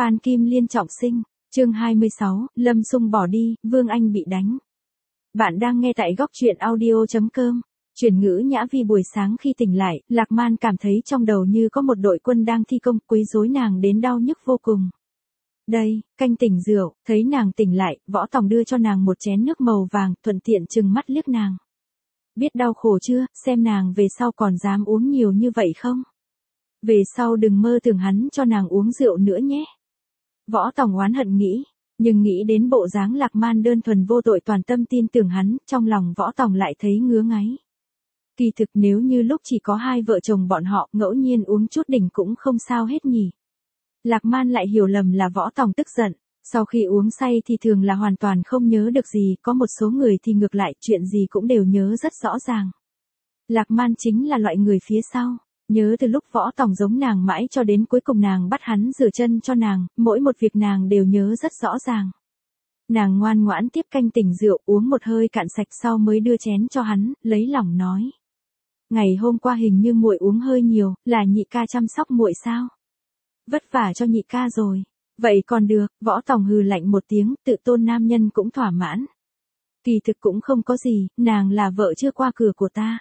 Phan Kim Liên trọng sinh, chương 26, Lâm Sung bỏ đi, Vương Anh bị đánh. Bạn đang nghe tại góc truyện audio.com. Chuyển ngữ Nhã Vi buổi sáng khi tỉnh lại, Lạc Man cảm thấy trong đầu như có một đội quân đang thi công quấy rối nàng đến đau nhức vô cùng. Đây, canh tỉnh rượu, thấy nàng tỉnh lại, Võ Tòng đưa cho nàng một chén nước màu vàng, thuận tiện trừng mắt liếc nàng. Biết đau khổ chưa, xem nàng về sau còn dám uống nhiều như vậy không? Về sau đừng mơ tưởng hắn cho nàng uống rượu nữa nhé. Võ Tòng oán hận nghĩ, nhưng nghĩ đến bộ dáng Lạc Man đơn thuần vô tội toàn tâm tin tưởng hắn, trong lòng Võ Tòng lại thấy ngứa ngáy. Kỳ thực nếu như lúc chỉ có hai vợ chồng bọn họ ngẫu nhiên uống chút đỉnh cũng không sao hết nhỉ. Lạc Man lại hiểu lầm là Võ Tòng tức giận, sau khi uống say thì thường là hoàn toàn không nhớ được gì, có một số người thì ngược lại chuyện gì cũng đều nhớ rất rõ ràng. Lạc Man chính là loại người phía sau. Nhớ từ lúc Võ Tòng giống nàng mãi cho đến cuối cùng nàng bắt hắn rửa chân cho nàng, mỗi một việc nàng đều nhớ rất rõ ràng. Nàng ngoan ngoãn tiếp canh tỉnh rượu uống một hơi cạn sạch sau mới đưa chén cho hắn, lấy lòng nói. Ngày hôm qua hình như muội uống hơi nhiều, là nhị ca chăm sóc muội sao? Vất vả cho nhị ca rồi. Vậy còn được, Võ Tòng hừ lạnh một tiếng, tự tôn nam nhân cũng thỏa mãn. Kỳ thực cũng không có gì, nàng là vợ chưa qua cửa của ta.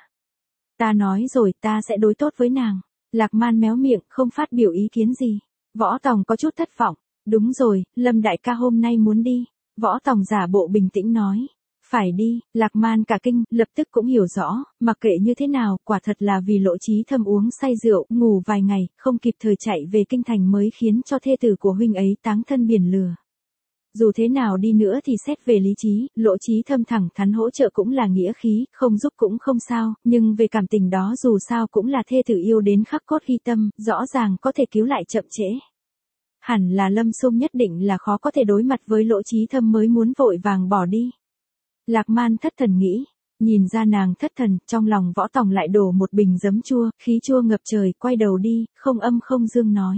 Ta nói rồi, ta sẽ đối tốt với nàng. Lạc Man méo miệng, không phát biểu ý kiến gì. Võ Tòng có chút thất vọng. Đúng rồi, Lâm đại ca hôm nay muốn đi. Võ Tòng giả bộ bình tĩnh nói. Phải đi, Lạc Man cả kinh, lập tức cũng hiểu rõ, mặc kệ như thế nào, quả thật là vì Lộ Chí Thâm uống say rượu, ngủ vài ngày, không kịp thời chạy về kinh thành mới khiến cho thê tử của huynh ấy táng thân biển lửa. Dù thế nào đi nữa thì xét về lý trí, Lộ Chí Thâm thẳng thắn hỗ trợ cũng là nghĩa khí, không giúp cũng không sao, nhưng về cảm tình đó dù sao cũng là thê tử yêu đến khắc cốt ghi tâm, rõ ràng có thể cứu lại chậm trễ. Hẳn là Lâm Sung nhất định là khó có thể đối mặt với Lộ Chí Thâm mới muốn vội vàng bỏ đi. Lạc Man thất thần nghĩ, nhìn ra nàng thất thần, trong lòng Võ Tòng lại đổ một bình giấm chua, khí chua ngập trời, quay đầu đi, không âm không dương nói.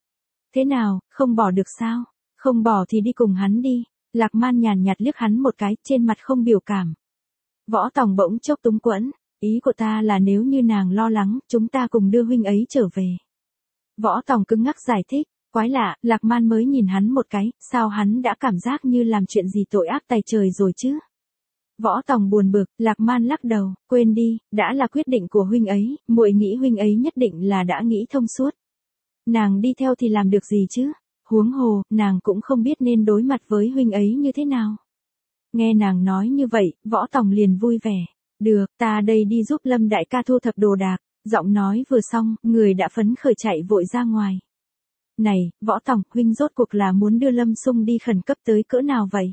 Thế nào, không bỏ được sao? Không bỏ thì đi cùng hắn đi. Lạc Man nhàn nhạt liếc hắn một cái, trên mặt không biểu cảm. Võ Tòng bỗng chốc túng quẫn, ý của ta là nếu như nàng lo lắng, chúng ta cùng đưa huynh ấy trở về. Võ Tòng cứng ngắc giải thích, quái lạ, Lạc Man mới nhìn hắn một cái, sao hắn đã cảm giác như làm chuyện gì tội ác tày trời rồi chứ? Võ Tòng buồn bực, Lạc Man lắc đầu, quên đi, đã là quyết định của huynh ấy, muội nghĩ huynh ấy nhất định là đã nghĩ thông suốt. Nàng đi theo thì làm được gì chứ? Huống hồ, nàng cũng không biết nên đối mặt với huynh ấy như thế nào. Nghe nàng nói như vậy, Võ Tòng liền vui vẻ. Được, ta đây đi giúp Lâm đại ca thu thập đồ đạc. Giọng nói vừa xong, người đã phấn khởi chạy vội ra ngoài. Này, Võ Tòng, huynh rốt cuộc là muốn đưa Lâm Sung đi khẩn cấp tới cỡ nào vậy?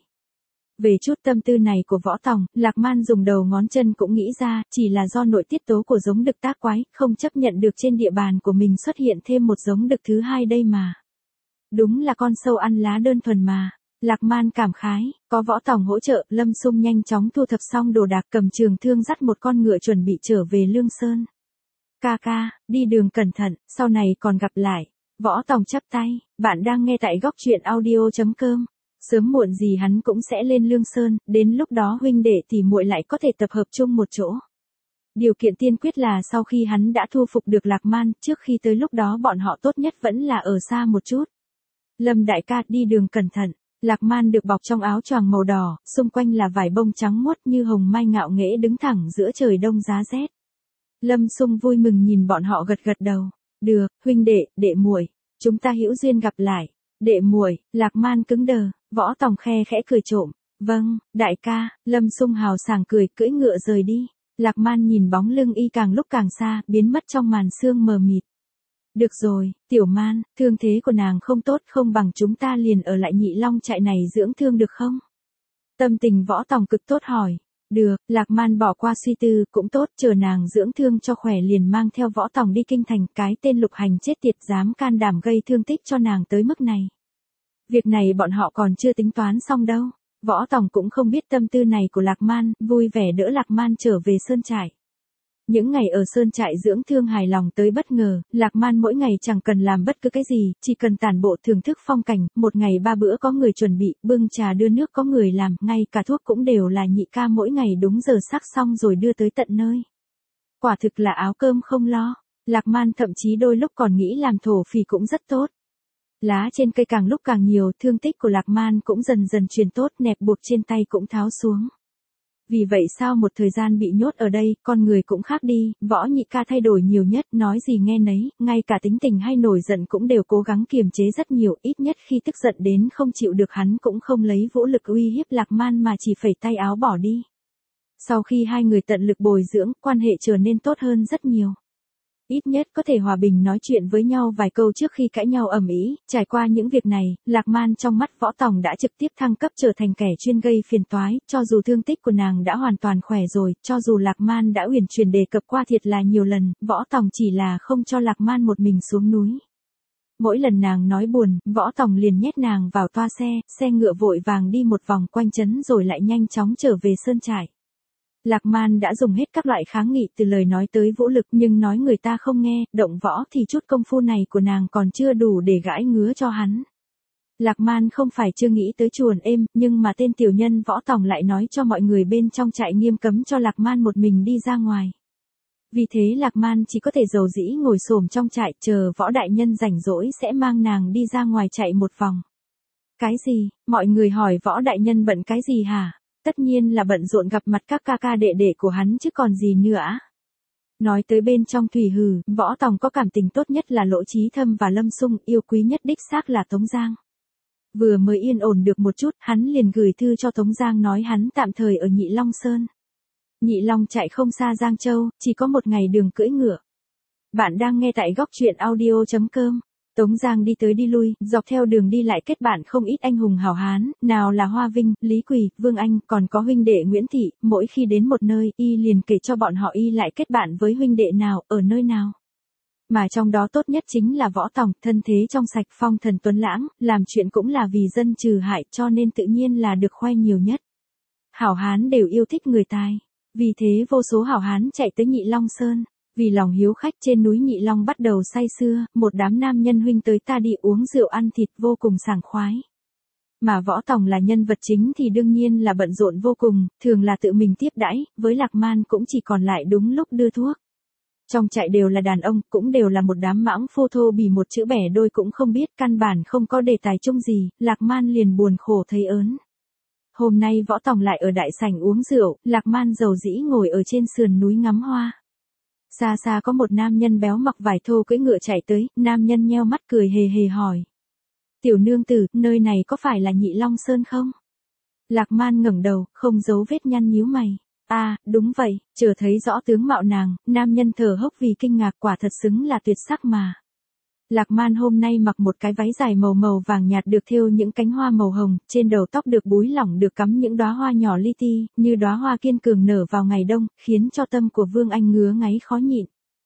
Về chút tâm tư này của Võ Tòng, Lạc Man dùng đầu ngón chân cũng nghĩ ra, chỉ là do nội tiết tố của giống đực tác quái, không chấp nhận được trên địa bàn của mình xuất hiện thêm một giống đực thứ hai đây mà. Đúng là con sâu ăn lá đơn thuần mà. Lạc Man cảm khái, có Võ Tòng hỗ trợ, Lâm Sung nhanh chóng thu thập xong đồ đạc, cầm trường thương dắt một con ngựa chuẩn bị trở về Lương Sơn. Ca ca, đi đường cẩn thận, sau này còn gặp lại. Võ Tòng chắp tay, bạn đang nghe tại góc truyện audio.com. Sớm muộn gì hắn cũng sẽ lên Lương Sơn, đến lúc đó huynh đệ thì muội lại có thể tập hợp chung một chỗ. Điều kiện tiên quyết là sau khi hắn đã thu phục được Lạc Man, trước khi tới lúc đó bọn họ tốt nhất vẫn là ở xa một chút. Lâm đại ca, đi đường cẩn thận. Lạc Man được bọc trong áo choàng màu đỏ, xung quanh là vải bông trắng muốt như hồng mai ngạo nghễ đứng thẳng giữa trời đông giá rét. Lâm Sung vui mừng nhìn bọn họ gật gật đầu. Được, huynh đệ, đệ muội, chúng ta hữu duyên gặp lại. Đệ muội, Lạc Man cứng đờ, Võ Tòng khe khẽ cười trộm. Vâng, đại ca, Lâm Sung hào sảng cười, cưỡi ngựa rời đi. Lạc Man nhìn bóng lưng y càng lúc càng xa, biến mất trong màn sương mờ mịt. Được rồi, Tiểu Man, thương thế của nàng không tốt, không bằng chúng ta liền ở lại Nhị Long trại này dưỡng thương được không? Tâm tình Võ Tòng cực tốt hỏi. Được, Lạc Man bỏ qua suy tư, cũng tốt, chờ nàng dưỡng thương cho khỏe liền mang theo Võ Tòng đi kinh thành, cái tên Lục Hành chết tiệt dám can đảm gây thương tích cho nàng tới mức này. Việc này bọn họ còn chưa tính toán xong đâu. Võ Tòng cũng không biết tâm tư này của Lạc Man, vui vẻ đỡ Lạc Man trở về sơn trại. Những ngày ở sơn trại dưỡng thương hài lòng tới bất ngờ, Lạc Man mỗi ngày chẳng cần làm bất cứ cái gì, chỉ cần tản bộ thưởng thức phong cảnh, một ngày 3 bữa có người chuẩn bị, bưng trà đưa nước có người làm, ngay cả thuốc cũng đều là nhị ca mỗi ngày đúng giờ sắc xong rồi đưa tới tận nơi. Quả thực là áo cơm không lo, Lạc Man thậm chí đôi lúc còn nghĩ làm thổ phỉ cũng rất tốt. Lá trên cây càng lúc càng nhiều, thương tích của Lạc Man cũng dần dần truyền tốt, nẹp buộc trên tay cũng tháo xuống. Vì vậy sau một thời gian bị nhốt ở đây, con người cũng khác đi, Võ Nhị Ca thay đổi nhiều nhất, nói gì nghe nấy, ngay cả tính tình hay nổi giận cũng đều cố gắng kiềm chế rất nhiều, ít nhất khi tức giận đến không chịu được hắn cũng không lấy vũ lực uy hiếp Lạc Man mà chỉ phẩy tay áo bỏ đi. Sau khi hai người tận lực bồi dưỡng, quan hệ trở nên tốt hơn rất nhiều. Ít nhất có thể hòa bình nói chuyện với nhau vài câu trước khi cãi nhau ầm ĩ. Trải qua những việc này, Lạc Man trong mắt Võ Tòng đã trực tiếp thăng cấp trở thành kẻ chuyên gây phiền toái, cho dù thương tích của nàng đã hoàn toàn khỏe rồi, cho dù Lạc Man đã uyển chuyển đề cập qua thiệt là nhiều lần, Võ Tòng chỉ là không cho Lạc Man một mình xuống núi. Mỗi lần nàng nói buồn, Võ Tòng liền nhét nàng vào toa xe ngựa vội vàng đi một vòng quanh trấn rồi lại nhanh chóng trở về sơn trại. Lạc Man đã dùng hết các loại kháng nghị từ lời nói tới vũ lực nhưng nói người ta không nghe, động võ thì chút công phu này của nàng còn chưa đủ để gãi ngứa cho hắn. Lạc Man không phải chưa nghĩ tới chuồn êm, nhưng mà tên tiểu nhân Võ Tòng lại nói cho mọi người bên trong trại nghiêm cấm cho Lạc Man một mình đi ra ngoài. Vì thế Lạc Man chỉ có thể dầu dĩ ngồi xổm trong trại chờ Võ đại nhân rảnh rỗi sẽ mang nàng đi ra ngoài chạy một vòng. Cái gì? Mọi người hỏi Võ đại nhân bận cái gì hả? Tất nhiên là bận rộn gặp mặt các ca ca đệ đệ của hắn chứ còn gì nữa. Nói tới bên trong Thủy Hử, Võ Tòng có cảm tình tốt nhất là Lỗ Chí Thâm và Lâm Sung, yêu quý nhất đích xác là Tống Giang. Vừa mới yên ổn được một chút, hắn liền gửi thư cho Tống Giang nói hắn tạm thời ở Nhị Long Sơn. Nhị Long chạy không xa Giang Châu, chỉ có một ngày đường cưỡi ngựa. Bạn đang nghe tại góc truyện audio.com. Tống Giang đi tới đi lui, dọc theo đường đi lại kết bạn không ít anh hùng hảo hán, nào là Hoa Vinh, Lý Quỳ, Vương Anh, còn có huynh đệ Nguyễn Thị, mỗi khi đến một nơi, y liền kể cho bọn họ y lại kết bạn với huynh đệ nào, ở nơi nào. Mà trong đó tốt nhất chính là Võ Tòng, thân thế trong sạch phong thần tuấn lãng, làm chuyện cũng là vì dân trừ hại cho nên tự nhiên là được khoe nhiều nhất. Hảo hán đều yêu thích người tài, vì thế vô số hảo hán chạy tới Nhị Long Sơn. Vì lòng hiếu khách trên núi Nhị Long bắt đầu say sưa, một đám nam nhân huynh tới ta đi uống rượu ăn thịt vô cùng sảng khoái. Mà Võ Tòng là nhân vật chính thì đương nhiên là bận rộn vô cùng, thường là tự mình tiếp đãi, với Lạc Man cũng chỉ còn lại đúng lúc đưa thuốc. Trong trại đều là đàn ông, cũng đều là một đám mãng phô thô bỉ một chữ bẻ đôi cũng không biết, căn bản không có đề tài chung gì, Lạc Man liền buồn khổ thấy ớn. Hôm nay Võ Tòng lại ở đại sảnh uống rượu, Lạc Man dầu dĩ ngồi ở trên sườn núi ngắm hoa. Xa xa có một nam nhân béo mặc vải thô cưỡi ngựa chạy tới, nam nhân nheo mắt cười hề hề hỏi. Tiểu nương tử, nơi này có phải là Nhị Long Sơn không? Lạc Man ngẩng đầu, không giấu vết nhăn nhíu mày. À, đúng vậy, chờ thấy rõ tướng mạo nàng, nam nhân thở hốc vì kinh ngạc, quả thật xứng là tuyệt sắc mà. Lạc Man hôm nay mặc một cái váy dài màu vàng nhạt được thêu những cánh hoa màu hồng, trên đầu tóc được búi lỏng được cắm những đóa hoa nhỏ li ti, như đóa hoa kiên cường nở vào ngày đông, khiến cho tâm của Vương Anh ngứa ngáy khó nhịn.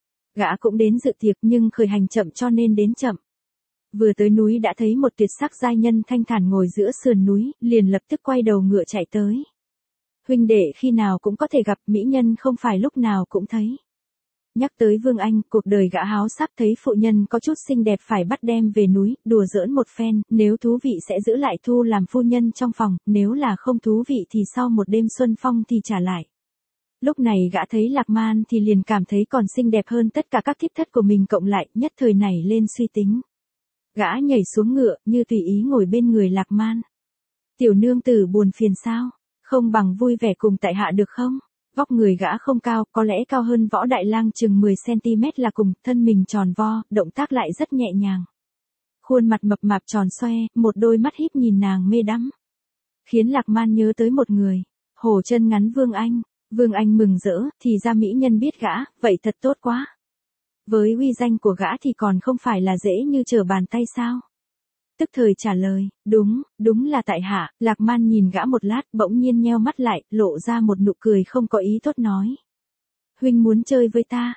Gã cũng đến dự tiệc nhưng khởi hành chậm cho nên đến chậm. Vừa tới núi đã thấy một tuyệt sắc giai nhân thanh thản ngồi giữa sườn núi, liền lập tức quay đầu ngựa chạy tới. Huynh đệ khi nào cũng có thể gặp mỹ nhân không phải lúc nào cũng thấy. Nhắc tới Vương Anh, cuộc đời gã háo sắc thấy phụ nhân có chút xinh đẹp phải bắt đem về núi, đùa giỡn một phen, nếu thú vị sẽ giữ lại thu làm phu nhân trong phòng, nếu là không thú vị thì sau một đêm xuân phong thì trả lại. Lúc này gã thấy Lạc Man thì liền cảm thấy còn xinh đẹp hơn tất cả các thiếp thất của mình cộng lại, nhất thời nảy lên suy tính. Gã nhảy xuống ngựa, như tùy ý ngồi bên người Lạc Man. Tiểu nương tử buồn phiền sao? Không bằng vui vẻ cùng tại hạ được không? Vóc người gã không cao, có lẽ cao hơn Võ Đại Lang chừng 10cm là cùng, thân mình tròn vo, động tác lại rất nhẹ nhàng. Khuôn mặt mập mạp tròn xoe, một đôi mắt híp nhìn nàng mê đắm. Khiến Lạc Man nhớ tới một người, hổ chân ngắn Vương Anh. Vương Anh mừng rỡ, thì ra mỹ nhân biết gã, vậy thật tốt quá. Với uy danh của gã thì còn không phải là dễ như trở bàn tay sao? Tức thời trả lời, đúng là tại hạ. Lạc Man nhìn gã một lát, bỗng nhiên nheo mắt lại, lộ ra một nụ cười không có ý tốt nói. Huynh muốn chơi với ta?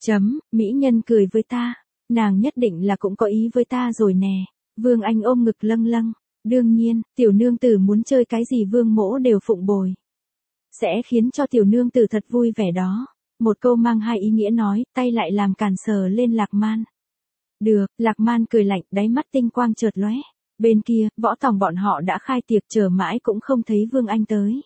Mỹ nhân cười với ta. Nàng nhất định là cũng có ý với ta rồi nè. Vương Anh ôm ngực lâng lâng. Đương nhiên, tiểu nương tử muốn chơi cái gì Vương mỗ đều phụng bồi. Sẽ khiến cho tiểu nương tử thật vui vẻ đó. Một câu mang hai ý nghĩa nói, tay lại làm càn sờ lên Lạc Man. Được, Lạc Man cười lạnh, đáy mắt tinh quang chợt lóe. Bên kia, Võ Tòng bọn họ đã khai tiệc chờ mãi cũng không thấy Vương Anh tới.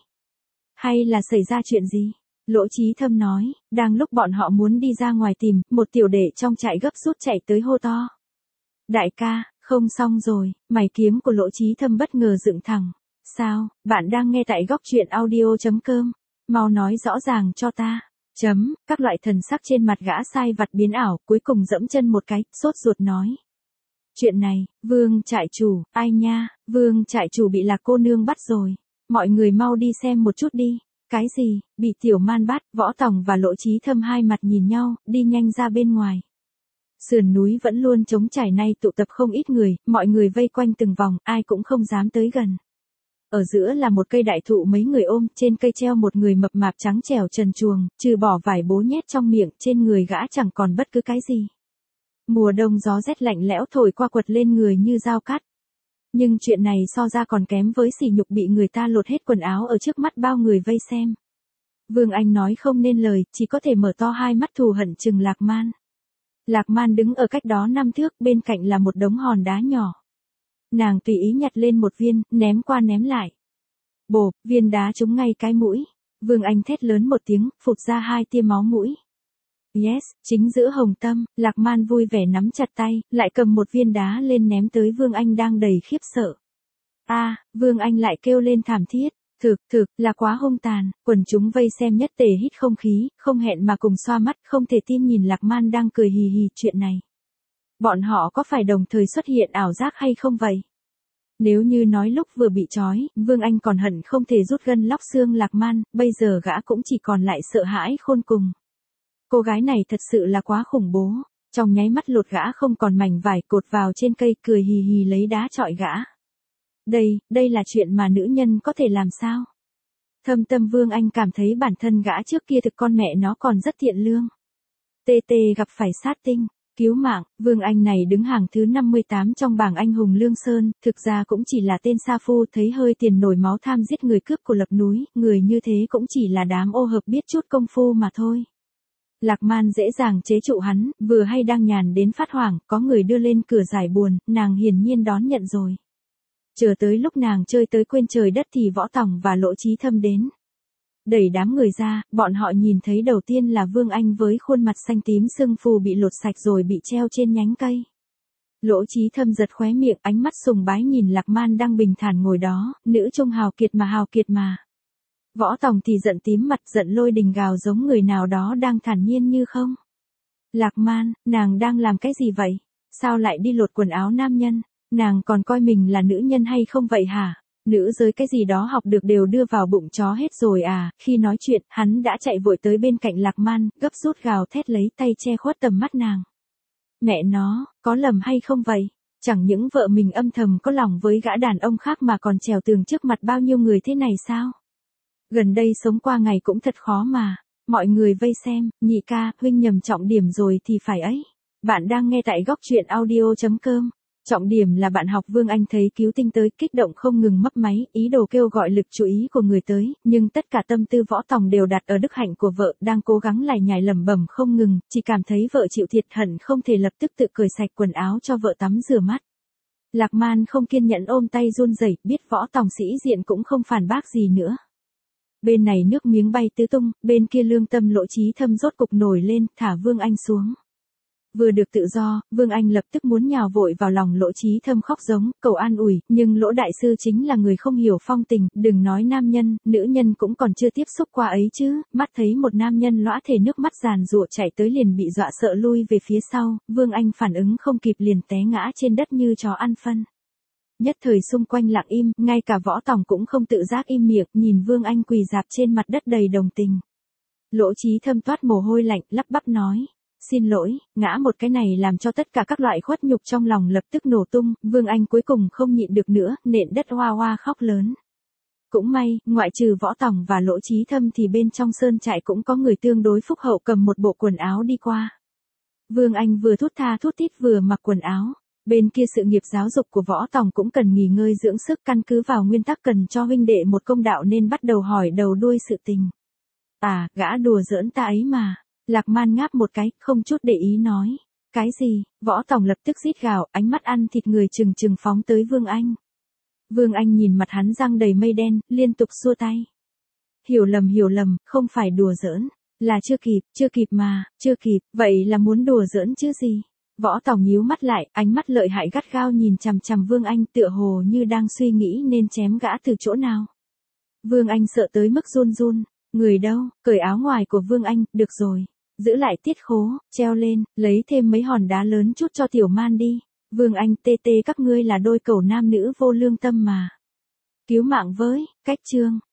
Hay là xảy ra chuyện gì? Lỗ Chí Thâm nói, đang lúc bọn họ muốn đi ra ngoài tìm, một tiểu đệ trong trại gấp rút chạy tới hô to. Đại ca, Không xong rồi, mày kiếm của Lỗ Chí Thâm bất ngờ dựng thẳng. Sao, bạn đang nghe tại góc truyện audio.com. Mau nói rõ ràng cho ta. Các loại thần sắc trên mặt gã sai vặt biến ảo, cuối cùng dẫm chân một cái, sốt ruột nói. Chuyện này, Vương trại chủ, ai nha, Vương trại chủ bị Lạc cô nương bắt rồi. Mọi người mau đi xem một chút đi. Cái gì, bị tiểu man bắt, Võ Tòng và Lỗ Chí Thâm hai mặt nhìn nhau, đi nhanh ra bên ngoài. Sườn núi vẫn luôn trống trải, nay tụ tập không ít người, mọi người vây quanh từng vòng, ai cũng không dám tới gần. Ở giữa là một cây đại thụ mấy người ôm, trên cây treo một người mập mạp trắng trẻo trần truồng, trừ bỏ vải bố nhét trong miệng, trên người gã chẳng còn bất cứ cái gì. Mùa đông gió rét lạnh lẽo thổi qua quật lên người như dao cắt. Nhưng chuyện này so ra còn kém với sỉ nhục bị người ta lột hết quần áo ở trước mắt bao người vây xem. Vương Anh nói không nên lời, chỉ có thể mở to hai mắt thù hận trừng Lạc Man. Lạc Man đứng ở cách đó 5 thước, bên cạnh là một đống hòn đá nhỏ. Nàng tùy ý nhặt lên một viên, ném qua ném lại. Bộp, viên đá trúng ngay cái mũi. Vương Anh thét lớn một tiếng, phụt ra 2 tia máu mũi. Yes, chính giữa hồng tâm, Lạc Man vui vẻ nắm chặt tay, lại cầm một viên đá lên ném tới Vương Anh đang đầy khiếp sợ. Vương Anh lại kêu lên thảm thiết. Thực là quá hung tàn, quần chúng vây xem nhất tề hít không khí, không hẹn mà cùng xoa mắt, không thể tin nhìn Lạc Man đang cười hì hì chuyện này. Bọn họ có phải đồng thời xuất hiện ảo giác hay không vậy? Nếu như nói lúc vừa bị trói, Vương Anh còn hận không thể rút gân lóc xương Lạc Man, bây giờ gã cũng chỉ còn lại sợ hãi khôn cùng. Cô gái này thật sự là quá khủng bố, trong nháy mắt lột gã không còn mảnh vải, cột vào trên cây, cười hì hì lấy đá chọi gã. Đây là chuyện mà nữ nhân có thể làm sao? Thâm tâm Vương Anh cảm thấy bản thân gã trước kia thực con mẹ nó còn rất thiện lương. TT gặp phải sát tinh, cứu mạng, Vương Anh này đứng hàng thứ 58 trong bảng anh hùng Lương Sơn, thực ra cũng chỉ là tên sa phu thấy hơi tiền nổi máu tham giết người cướp của lập núi, người như thế cũng chỉ là đám ô hợp biết chút công phu mà thôi. Lạc Man dễ dàng chế trụ hắn, vừa hay đang nhàn đến phát hoảng, có người đưa lên cửa giải buồn, nàng hiển nhiên đón nhận rồi. Chờ tới lúc nàng chơi tới quên trời đất thì Võ Tòng và Lỗ Chí Thâm đến. Đẩy đám người ra, bọn họ nhìn thấy đầu tiên là Vương Anh với khuôn mặt xanh tím sưng phù bị lột sạch rồi bị treo trên nhánh cây. Lỗ Chí Thâm giật khóe miệng, ánh mắt sùng bái nhìn Lạc Man đang bình thản ngồi đó, nữ trung hào kiệt mà. Võ Tòng thì giận tím mặt, giận lôi đình gào giống người nào đó đang thản nhiên như không. Lạc Man, nàng đang làm cái gì vậy? Sao lại đi lột quần áo nam nhân? Nàng còn coi mình là nữ nhân hay không vậy hả? Nữ giới cái gì đó học được đều đưa vào bụng chó hết rồi à? Khi nói chuyện, hắn đã chạy vội tới bên cạnh Lạc Man, gấp rút gào thét lấy tay che khuất tầm mắt nàng. Mẹ nó, có lầm hay không vậy? Chẳng những vợ mình âm thầm có lòng với gã đàn ông khác mà còn trèo tường trước mặt bao nhiêu người thế này sao? Gần đây sống qua ngày cũng thật khó mà. Mọi người vây xem, nhị ca, huynh nhầm trọng điểm rồi thì phải ấy. Bạn đang nghe tại góc truyện audio.com. Trọng điểm là bạn học Vương Anh thấy cứu tinh tới, kích động không ngừng mấp máy, ý đồ kêu gọi lực chú ý của người tới, nhưng tất cả tâm tư Võ Tòng đều đặt ở đức hạnh của vợ, đang cố gắng lải nhải lẩm bẩm không ngừng, chỉ cảm thấy vợ chịu thiệt hận không thể lập tức tự cởi sạch quần áo cho vợ tắm rửa mắt. Lạc Man không kiên nhẫn ôm tay run rẩy, biết Võ Tòng sĩ diện cũng không phản bác gì nữa. Bên này nước miếng bay tứ tung, bên kia lương tâm Lỗ Chí Thâm rốt cục nổi lên, thả Vương Anh xuống. Vừa được tự do, Vương Anh lập tức muốn nhào vội vào lòng Lỗ Chí Thâm khóc giống, cầu an ủi, nhưng Lỗ đại sư chính là người không hiểu phong tình, đừng nói nam nhân, nữ nhân cũng còn chưa tiếp xúc qua ấy chứ, mắt thấy một nam nhân lõa thể nước mắt giàn giụa chạy tới liền bị dọa sợ lui về phía sau, Vương Anh phản ứng không kịp liền té ngã trên đất như chó ăn phân. Nhất thời xung quanh lặng im, ngay cả Võ Tòng cũng không tự giác im miệng, nhìn Vương Anh quỳ rạp trên mặt đất đầy đồng tình. Lỗ Chí Thâm toát mồ hôi lạnh, lắp bắp nói. Xin lỗi, ngã một cái này làm cho tất cả các loại khuất nhục trong lòng lập tức nổ tung, Vương Anh cuối cùng không nhịn được nữa, nện đất hoa hoa khóc lớn. Cũng may, ngoại trừ Võ Tòng và Lỗ Chí Thâm thì bên trong sơn trại cũng có người tương đối phúc hậu cầm một bộ quần áo đi qua. Vương Anh vừa thút tha thút thít vừa mặc quần áo. Bên kia sự nghiệp giáo dục của Võ Tòng cũng cần nghỉ ngơi dưỡng sức, căn cứ vào nguyên tắc cần cho huynh đệ một công đạo nên bắt đầu hỏi đầu đuôi sự tình. Gã đùa giỡn ta ấy mà. Lạc Man ngáp một cái, không chút để ý nói. Cái gì? Võ Tòng lập tức rít gào, ánh mắt ăn thịt người trừng trừng phóng tới Vương Anh. Vương Anh nhìn mặt hắn răng đầy mây đen, liên tục xua tay. Hiểu lầm, không phải đùa giỡn. Là chưa kịp mà, chưa kịp, vậy là muốn đùa giỡn chứ gì? Võ Tòng nhíu mắt lại, ánh mắt lợi hại gắt gao nhìn chằm chằm Vương Anh, tựa hồ như đang suy nghĩ nên chém gã từ chỗ nào. Vương Anh sợ tới mức run run, người đâu, cởi áo ngoài của Vương Anh, được rồi. Giữ lại tiết khố, treo lên, lấy thêm mấy hòn đá lớn chút cho Tiểu Man đi. Vương Anh, tê tê các ngươi là đôi cẩu nam nữ vô lương tâm mà. Cứu mạng với, cách chương.